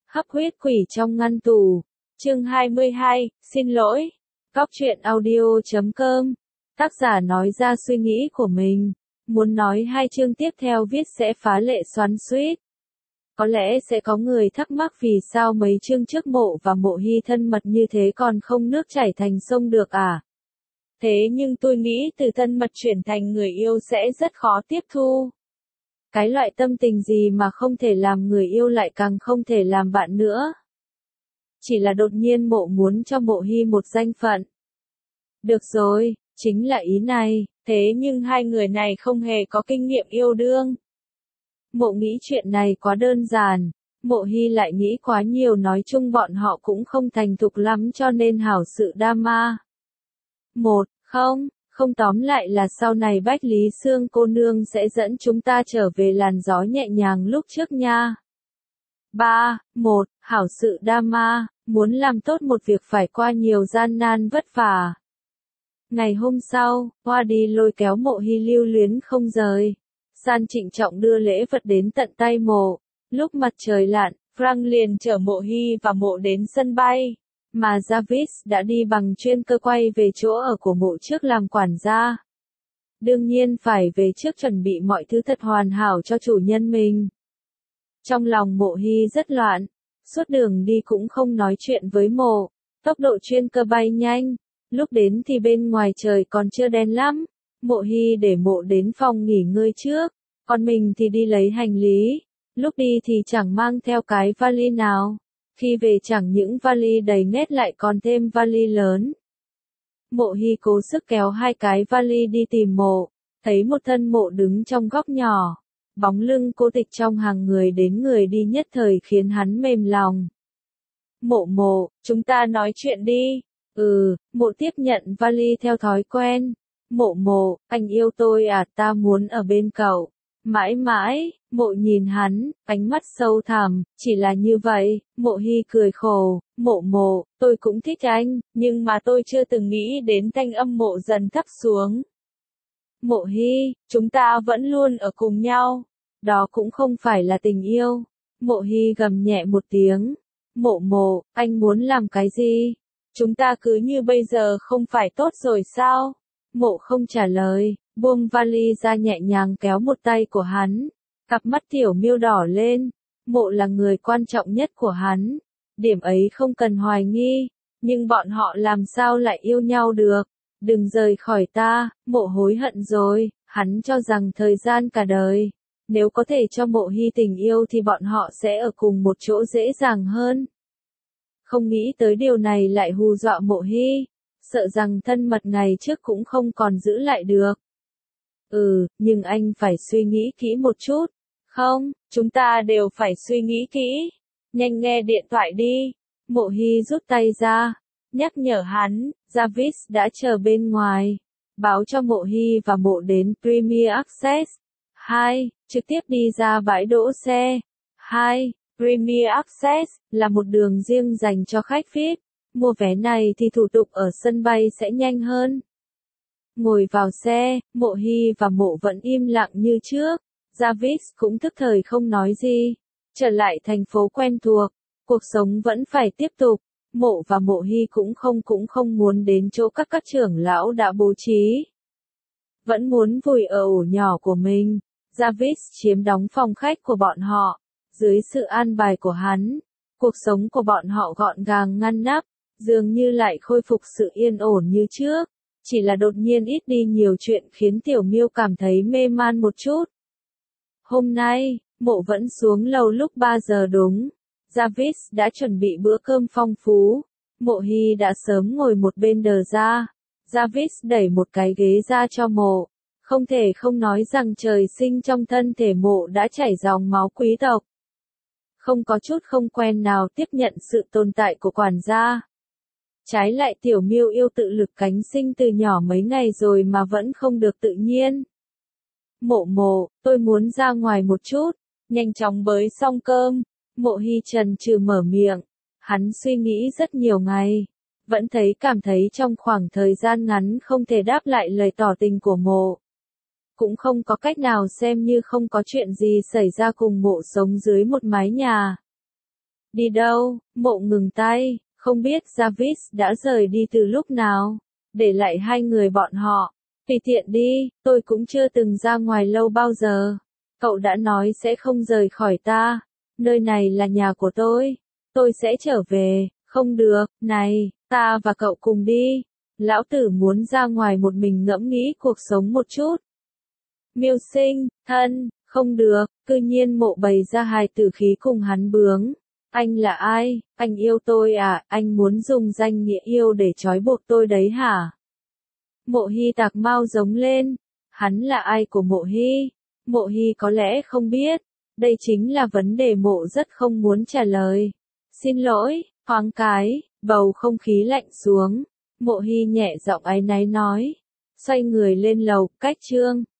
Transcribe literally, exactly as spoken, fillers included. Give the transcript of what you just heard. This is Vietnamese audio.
Hấp huyết quỷ trong ngăn tủ. Chương hai mươi hai, xin lỗi. Góc truyện audio chấm com. Tác giả nói ra suy nghĩ của mình. Muốn nói hai chương tiếp theo viết sẽ phá lệ xoắn xuýt. Có lẽ sẽ có người thắc mắc vì sao mấy chương trước Mộ và Mộ Hy thân mật như thế còn không nước chảy thành sông được à? Thế nhưng tôi nghĩ từ thân mật chuyển thành người yêu sẽ rất khó tiếp thu. Cái loại tâm tình gì mà không thể làm người yêu lại càng không thể làm bạn nữa. Chỉ là đột nhiên Mộ muốn cho Mộ Hy một danh phận. Được rồi, chính là ý này, thế nhưng hai người này không hề có kinh nghiệm yêu đương. Mộ nghĩ chuyện này quá đơn giản, Mộ Hy lại nghĩ quá nhiều, nói chung bọn họ cũng không thành thục lắm cho nên hảo sự drama. Một, không, không tóm lại là sau này Bách Lý Sương cô nương sẽ dẫn chúng ta trở về làn gió nhẹ nhàng lúc trước nha. Ba, một, hảo sự drama, muốn làm tốt một việc phải qua nhiều gian nan vất vả. Ngày hôm sau, Hoa đi lôi kéo Mộ Hy lưu luyến không rời. San trịnh trọng đưa lễ vật đến tận tay Mộ. Lúc mặt trời lặn, Frank liền chở Mộ Hy và Mộ đến sân bay. Mà Jarvis đã đi bằng chuyên cơ quay về chỗ ở của Mộ trước làm quản gia. Đương nhiên phải về trước chuẩn bị mọi thứ thật hoàn hảo cho chủ nhân mình. Trong lòng Mộ Hy rất loạn. Suốt đường đi cũng không nói chuyện với Mộ. Tốc độ chuyên cơ bay nhanh. Lúc đến thì bên ngoài trời còn chưa đen lắm. Mộ Hy để Mộ đến phòng nghỉ ngơi trước. Còn mình thì đi lấy hành lý. Lúc đi thì chẳng mang theo cái vali nào. Khi về chẳng những vali đầy nhét lại còn thêm vali lớn. Mộ Hy cố sức kéo hai cái vali đi tìm Mộ. Thấy một thân Mộ đứng trong góc nhỏ. Bóng lưng cô tịch trong hàng người đến người đi nhất thời khiến hắn mềm lòng. Mộ Mộ, chúng ta nói chuyện đi. Ừ, Mộ tiếp nhận vali theo thói quen. Mộ Mộ, anh yêu tôi à, ta muốn ở bên cậu. Mãi mãi, Mộ nhìn hắn, ánh mắt sâu thẳm, chỉ là như vậy. Mộ Hy cười khổ. Mộ Mộ, tôi cũng thích anh, nhưng mà tôi chưa từng nghĩ đến thanh âm Mộ dần thấp xuống. Mộ Hy, chúng ta vẫn luôn ở cùng nhau. Đó cũng không phải là tình yêu. Mộ Hy gầm nhẹ một tiếng. Mộ Mộ, anh muốn làm cái gì? Chúng ta cứ như bây giờ không phải tốt rồi sao? Mộ không trả lời, buông vali ra nhẹ nhàng kéo một tay của hắn. Cặp mắt tiểu miêu đỏ lên. Mộ là người quan trọng nhất của hắn. Điểm ấy không cần hoài nghi. Nhưng bọn họ làm sao lại yêu nhau được? Đừng rời khỏi ta. Mộ hối hận rồi. Hắn cho rằng thời gian cả đời. Nếu có thể cho Mộ Hy tình yêu thì bọn họ sẽ ở cùng một chỗ dễ dàng hơn. Không nghĩ tới điều này lại hù dọa Mộ Hy. Sợ rằng thân mật ngày trước cũng không còn giữ lại được. Ừ, nhưng anh phải suy nghĩ kỹ một chút. Không, chúng ta đều phải suy nghĩ kỹ. Nhanh nghe điện thoại đi. Mộ Hy rút tay ra. Nhắc nhở hắn, Jarvis đã chờ bên ngoài. Báo cho Mộ Hy và Mộ đến Premier Access. Hai, trực tiếp đi ra bãi đỗ xe. Hai, Premier Access là một đường riêng dành cho khách vi ai pi. Mua vé này thì thủ tục ở sân bay sẽ nhanh hơn. Ngồi vào xe, Mộ Hy và Mộ vẫn im lặng như trước. Jarvis cũng tức thời không nói gì. Trở lại thành phố quen thuộc, cuộc sống vẫn phải tiếp tục. Mộ và Mộ Hy cũng không cũng không muốn đến chỗ các các trưởng lão đã bố trí. Vẫn muốn vùi ở ổ nhỏ của mình. Jarvis chiếm đóng phòng khách của bọn họ. Dưới sự an bài của hắn, cuộc sống của bọn họ gọn gàng ngăn nắp, dường như lại khôi phục sự yên ổn như trước. Chỉ là đột nhiên ít đi nhiều chuyện khiến Tiểu Miêu cảm thấy mê man một chút. Hôm nay, Mộ vẫn xuống lầu lúc ba giờ đúng. Jarvis đã chuẩn bị bữa cơm phong phú. Mộ Hy đã sớm ngồi một bên đờ ra. Jarvis đẩy một cái ghế ra cho Mộ. Không thể không nói rằng trời sinh trong thân thể Mộ đã chảy dòng máu quý tộc. Không có chút không quen nào tiếp nhận sự tồn tại của quản gia. Trái lại Tiểu Miêu yêu tự lực cánh sinh từ nhỏ mấy ngày rồi mà vẫn không được tự nhiên. Mộ Mộ, tôi muốn ra ngoài một chút. Nhanh chóng bới xong cơm. Mộ Hy chần chừ mở miệng. Hắn suy nghĩ rất nhiều ngày. Vẫn thấy cảm thấy trong khoảng thời gian ngắn không thể đáp lại lời tỏ tình của Mộ. Cũng không có cách nào xem như không có chuyện gì xảy ra cùng Mộ sống dưới một mái nhà. Đi đâu? Mộ ngừng tay, không biết Jarvis đã rời đi từ lúc nào, để lại hai người bọn họ. Tùy tiện đi, tôi cũng chưa từng ra ngoài lâu bao giờ. Cậu đã nói sẽ không rời khỏi ta. Nơi này là nhà của tôi. Tôi sẽ trở về. Không được, này, ta và cậu cùng đi. Lão tử muốn ra ngoài một mình ngẫm nghĩ cuộc sống một chút. Miêu Sinh, thân, không được, cư nhiên Mộ bày ra hài tử khí cùng hắn bướng. Anh là ai? Anh yêu tôi à? Anh muốn dùng danh nghĩa yêu để trói buộc tôi đấy hả? Mộ Hy tạc mau giống lên. Hắn là ai của Mộ Hy? Mộ Hy có lẽ không biết. Đây chính là vấn đề Mộ rất không muốn trả lời. Xin lỗi, thoáng cái, bầu không khí lạnh xuống. Mộ Hy nhẹ giọng áy náy nói. Xoay người lên lầu, cách Trương.